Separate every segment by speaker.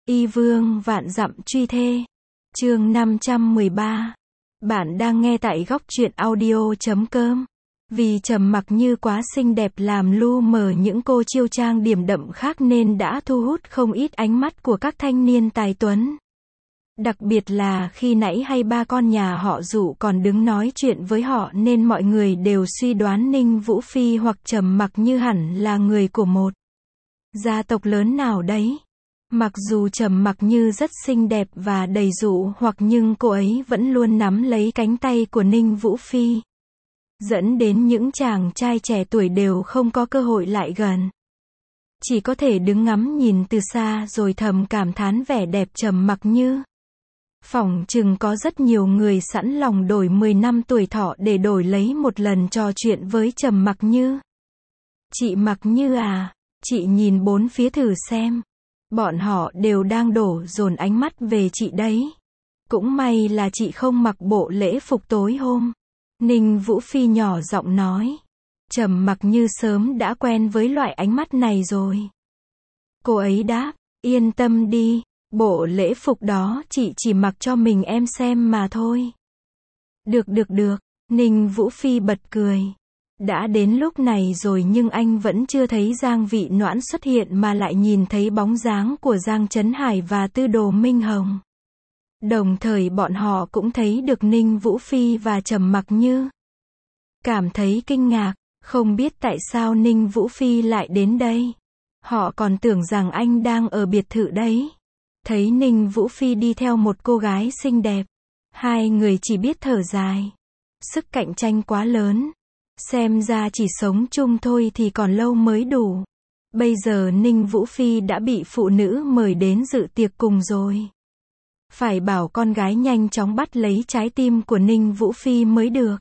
Speaker 1: Y vương vạn dặm truy thê. Chương 513. Bạn đang nghe tại góc truyện audio.com. Vì Trầm Mặc Như quá xinh đẹp làm lu mờ những cô chiêu trang điểm đậm khác nên đã thu hút không ít ánh mắt của các thanh niên tài tuấn. Đặc biệt là khi nãy hay ba con nhà họ Dụ còn đứng nói chuyện với họ nên mọi người đều suy đoán Ninh Vũ Phi hoặc Trầm Mặc Như hẳn là người của một gia tộc lớn nào đấy. Mặc dù Trầm Mặc Như rất xinh đẹp và đầy dụ hoặc nhưng cô ấy vẫn luôn nắm lấy cánh tay của Ninh Vũ Phi, dẫn đến những chàng trai trẻ tuổi đều không có cơ hội lại gần. Chỉ có thể đứng ngắm nhìn từ xa rồi thầm cảm thán vẻ đẹp Trầm Mặc Như. Phỏng chừng có rất nhiều người sẵn lòng đổi 10 năm tuổi thọ để đổi lấy một lần trò chuyện với Trầm Mặc Như. Chị Mặc Như à, chị nhìn bốn phía thử xem. Bọn họ đều đang đổ dồn ánh mắt về chị đấy. Cũng may là chị không mặc bộ lễ phục tối hôm. Ninh Vũ Phi nhỏ giọng nói. Trầm Mặc Như sớm đã quen với loại ánh mắt này rồi. Cô ấy đáp, yên tâm đi, bộ lễ phục đó chị chỉ mặc cho mình em xem mà thôi. Được, Ninh Vũ Phi bật cười. Đã đến lúc này rồi nhưng anh vẫn chưa thấy Giang Vị Noãn xuất hiện mà lại nhìn thấy bóng dáng của Giang Trấn Hải và Tư Đồ Minh Hồng. Đồng thời bọn họ cũng thấy được Ninh Vũ Phi và Trầm Mặc Như. Cảm thấy kinh ngạc, không biết tại sao Ninh Vũ Phi lại đến đây. Họ còn tưởng rằng anh đang ở biệt thự đấy. Thấy Ninh Vũ Phi đi theo một cô gái xinh đẹp, hai người chỉ biết thở dài. Sức cạnh tranh quá lớn. Xem ra chỉ sống chung thôi thì còn lâu mới đủ. Bây giờ Ninh Vũ Phi đã bị phụ nữ mời đến dự tiệc cùng rồi. Phải bảo con gái nhanh chóng bắt lấy trái tim của Ninh Vũ Phi mới được.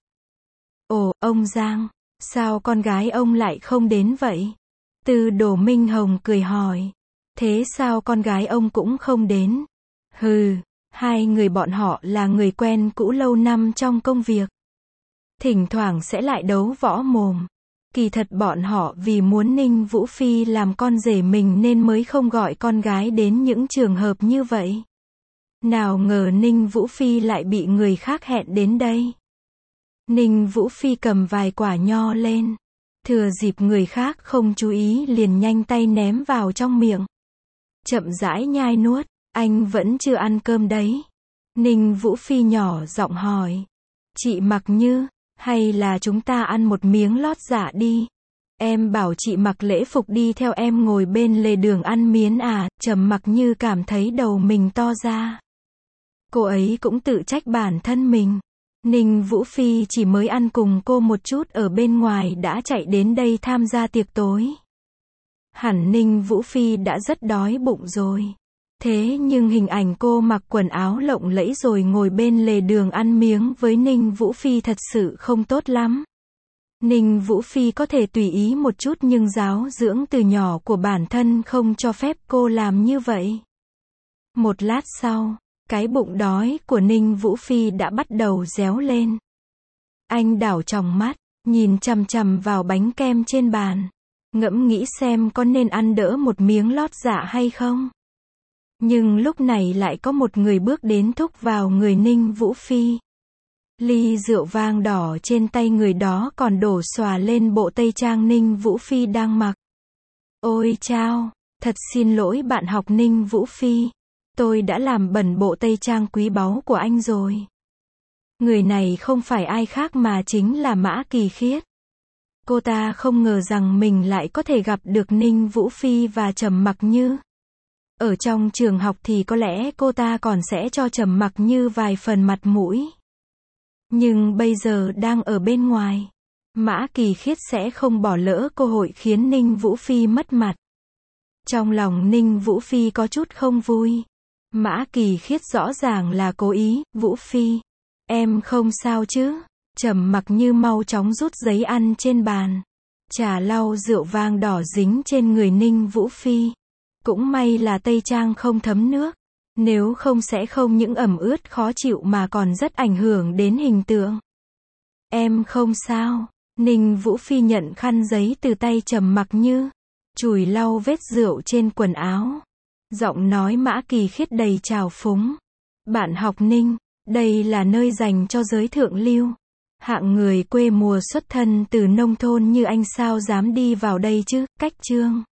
Speaker 1: Ồ, ông Giang, sao con gái ông lại không đến vậy? Tư Đồ Minh Hồng cười hỏi. Thế sao con gái ông cũng không đến? Hừ, hai người bọn họ là người quen cũ lâu năm trong công việc. Thỉnh thoảng sẽ lại đấu võ mồm. Kỳ thật bọn họ vì muốn Ninh Vũ Phi làm con rể mình nên mới không gọi con gái đến những trường hợp như vậy. Nào ngờ Ninh Vũ Phi lại bị người khác hẹn đến đây. Ninh Vũ Phi cầm vài quả nho lên. Thừa dịp người khác không chú ý liền nhanh tay ném vào trong miệng. Chậm rãi nhai nuốt, anh vẫn chưa ăn cơm đấy. Ninh Vũ Phi nhỏ giọng hỏi. Chị Mặc Như, hay là chúng ta ăn một miếng lót dạ đi? Em bảo chị mặc lễ phục đi theo em ngồi bên lề đường ăn miến à? Trầm Mặc Như cảm thấy đầu mình to ra. Cô ấy cũng tự trách bản thân mình. Ninh Vũ Phi chỉ mới ăn cùng cô một chút ở bên ngoài đã chạy đến đây tham gia tiệc tối. Hẳn Ninh Vũ Phi đã rất đói bụng rồi. Thế nhưng hình ảnh cô mặc quần áo lộng lẫy rồi ngồi bên lề đường ăn miếng với Ninh Vũ Phi thật sự không tốt lắm. Ninh Vũ Phi có thể tùy ý một chút nhưng giáo dưỡng từ nhỏ của bản thân không cho phép cô làm như vậy. Một lát sau, cái bụng đói của Ninh Vũ Phi đã bắt đầu réo lên. Anh đảo tròng mắt, nhìn chằm chằm vào bánh kem trên bàn. Ngẫm nghĩ xem có nên ăn đỡ một miếng lót dạ hay không. Nhưng lúc này lại có một người bước đến thúc vào người Ninh Vũ Phi. Ly rượu vang đỏ trên tay người đó còn đổ xòa lên bộ tây trang Ninh Vũ Phi đang mặc. Ôi chao, thật xin lỗi bạn học Ninh Vũ Phi. Tôi đã làm bẩn bộ tây trang quý báu của anh rồi. Người này không phải ai khác mà chính là Mã Kỳ Khiết. Cô ta không ngờ rằng mình lại có thể gặp được Ninh Vũ Phi và Trầm Mặc Như. Ở trong trường học thì có lẽ cô ta còn sẽ cho Trầm Mặc Như vài phần mặt mũi. Nhưng bây giờ đang ở bên ngoài, Mã Kỳ Khiết sẽ không bỏ lỡ cơ hội khiến Ninh Vũ Phi mất mặt. Trong lòng Ninh Vũ Phi có chút không vui. Mã Kỳ Khiết rõ ràng là cố ý. Vũ Phi, em không sao chứ? Trầm Mặc Như mau chóng rút giấy ăn trên bàn, chà lau rượu vang đỏ dính trên người Ninh Vũ Phi. Cũng may là tây trang không thấm nước, nếu không sẽ không những ẩm ướt khó chịu mà còn rất ảnh hưởng đến hình tượng. Em không sao. Ninh Vũ Phi nhận khăn giấy từ tay Trầm Mặc Như, chùi lau vết rượu trên quần áo. Giọng nói Mã Kỳ Khiết đầy trào phúng. Bạn học Ninh, đây là nơi dành cho giới thượng lưu. Hạng người quê mùa xuất thân từ nông thôn như anh sao dám đi vào đây chứ, cách chương.